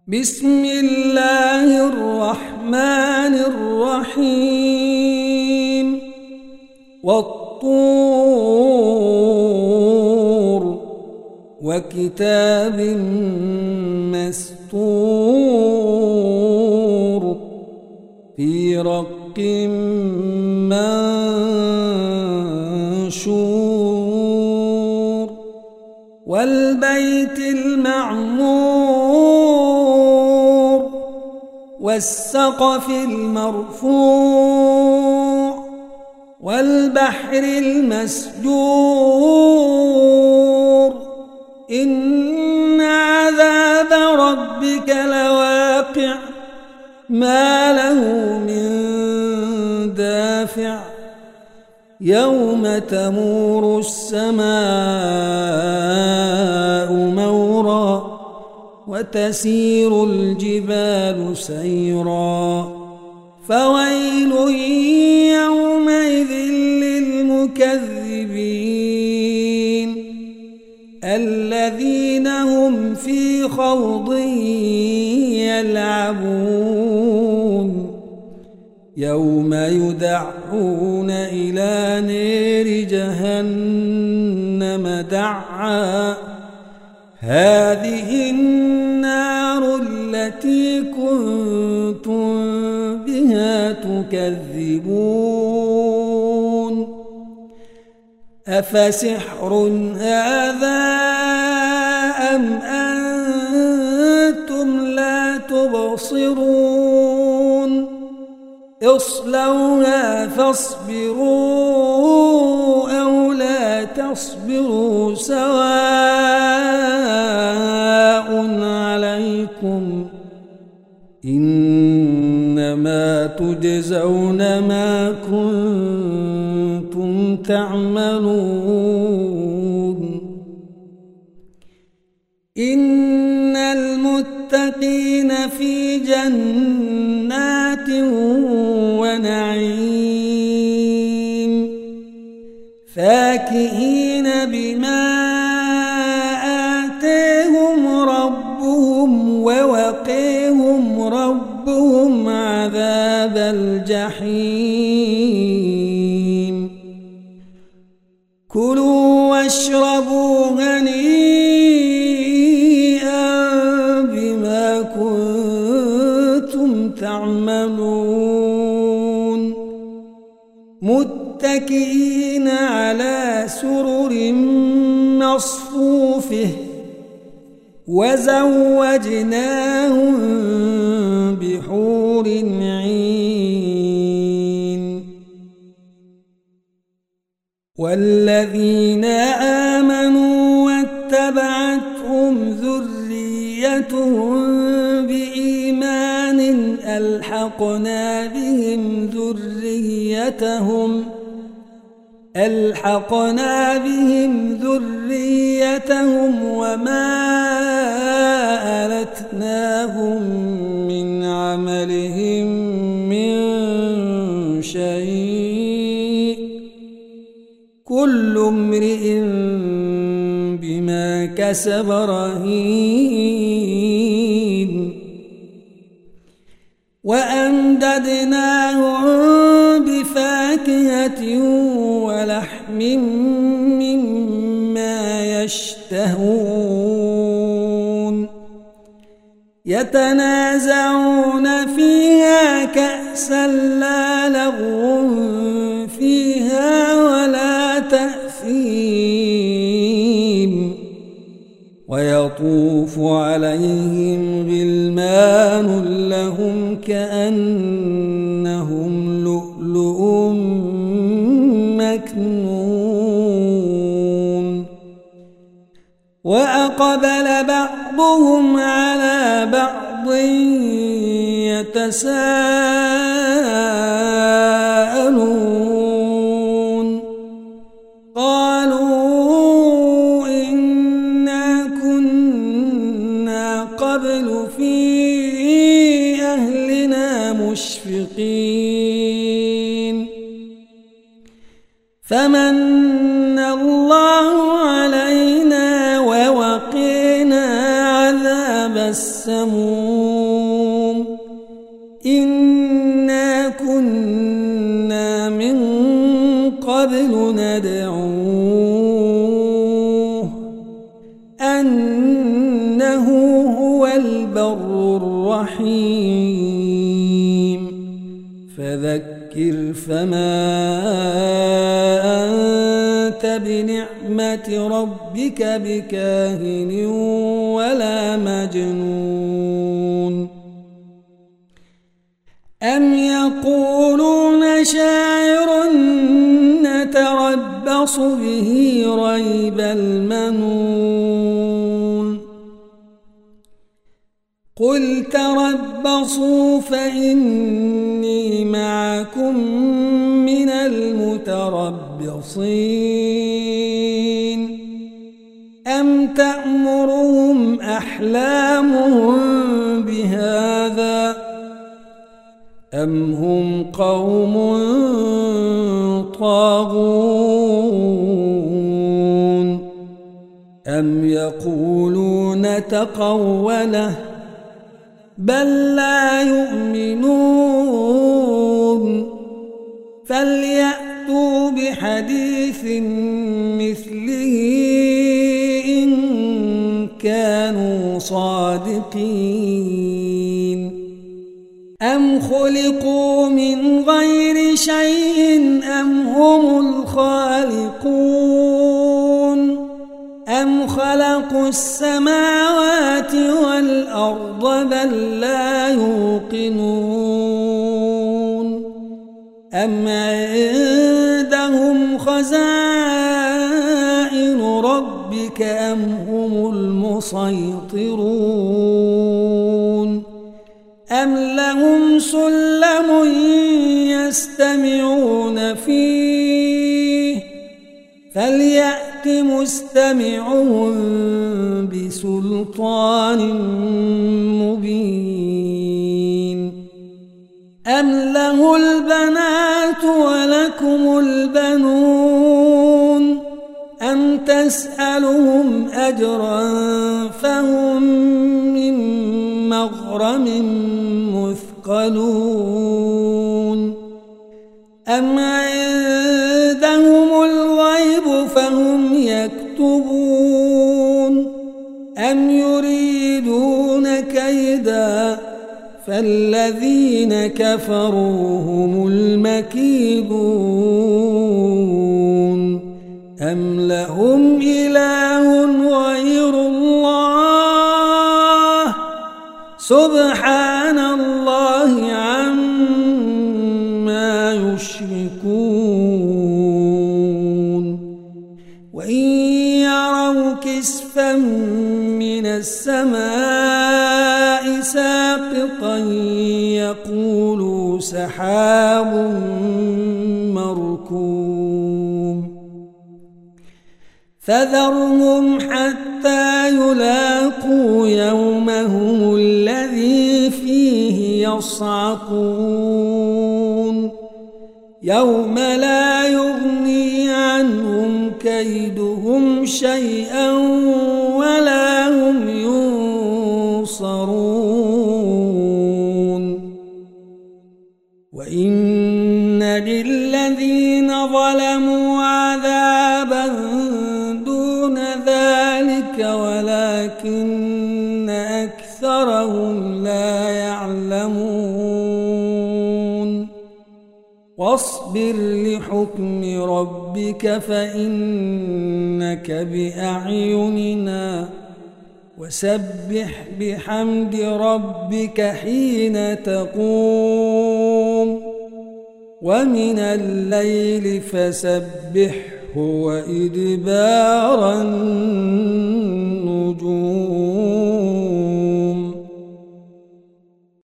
بسم الله الرحمن الرحيم والطور وكتاب مسطور في رق منشور والبيت المعمور والسقف المرفوع والبحر المسجور إن عذاب ربك لواقع ما له من دافع يوم تمور السماء مورا وتسير الجبال سيرا فويل يومئذ للمكذبين الذين هم في خوض يلعبون يوم يدعون إلى نار جهنم دعا هذه النار التي كنتم بها تكذبون أفسحر هذا أم أنتم لا تبصرون اصلوها فاصبروا أو لا تصبروا سواء عليكم إنما تجزون ما كنتم تعملون إن المتقين في جنات ونعيم فاكهين بما آتاهم ربهم ووقيهم ربهم عذاب الجحيم كلوا واشربوا هنيئا بما كنتم تعملون متكئين على سرر مصفوفة وزوجناهم بحور عين والذين آمنوا واتبعتهم ذريتهم بإيمان ألحقنا بهم ذريتهم وما ألتناهم من عملهم من شيء كل امرئ بما كسب رهين وأمددناهم بفاكهة ولحم مما يشتهون يتنازعون فيها كأسا لا لغو فيها ولا تأثيم ويطوف عليهم غلمان لهم كأنهم لؤلؤ مكنون وأقبل بعضهم على بعض يتساءلون قالوا إنا كنا قبل في أهلنا مشفقين فمن الله علينا ووقينا عذاب السموم. مجنون إنا كنا من قبل ندعوه أنه هو البر الرحيم فذكر فما أنت بنعمة ربك بكاهن ولا مجنون أم يقولون شاعر نتربص به ريب المنون قل تربصوا فإني معكم من المتربصين أم تأمرهم أحلامهم بهذا أم هم قوم طاغون أم يقولون تقوله بل لا يؤمنون فليأتوا بحديث مثله إن كانوا صادقين أم خلقوا من غير شيء أم هم الخالقون أم خلقوا السماوات والأرض بل لا يوقنون أم عندهم خزائن ربك أم هم المسيطرون أم لهم سلم يستمعون فيه فليأت مستمعهم بسلطان مبين أم له البنات ولكم البنون أم تسألهم أجرا فهم من مغرم مثقلون أم عندهم الغيب فهم يكتبون أم يريدون كيدا فالذين كفروا هم المكيدون أم لهم إله غير الله سبحان الله عما يشركون وإن يروا كسفا من السماء ساقطا يقولوا سحاب مركوم فذرهم حتى يلاقوا يومهم الذي فيه يصعقون يوم لا يغني عنهم كيدهم شيئا ولا هم ينصرون وإن للذين ظلموا عذابا دون ذلك ولكن أكثرهم لا يعلمون واصبر لحكم ربك فإنك بأعيننا وسبح بحمد ربك حين تقوم ومن الليل فسبحه وإدبار النجوم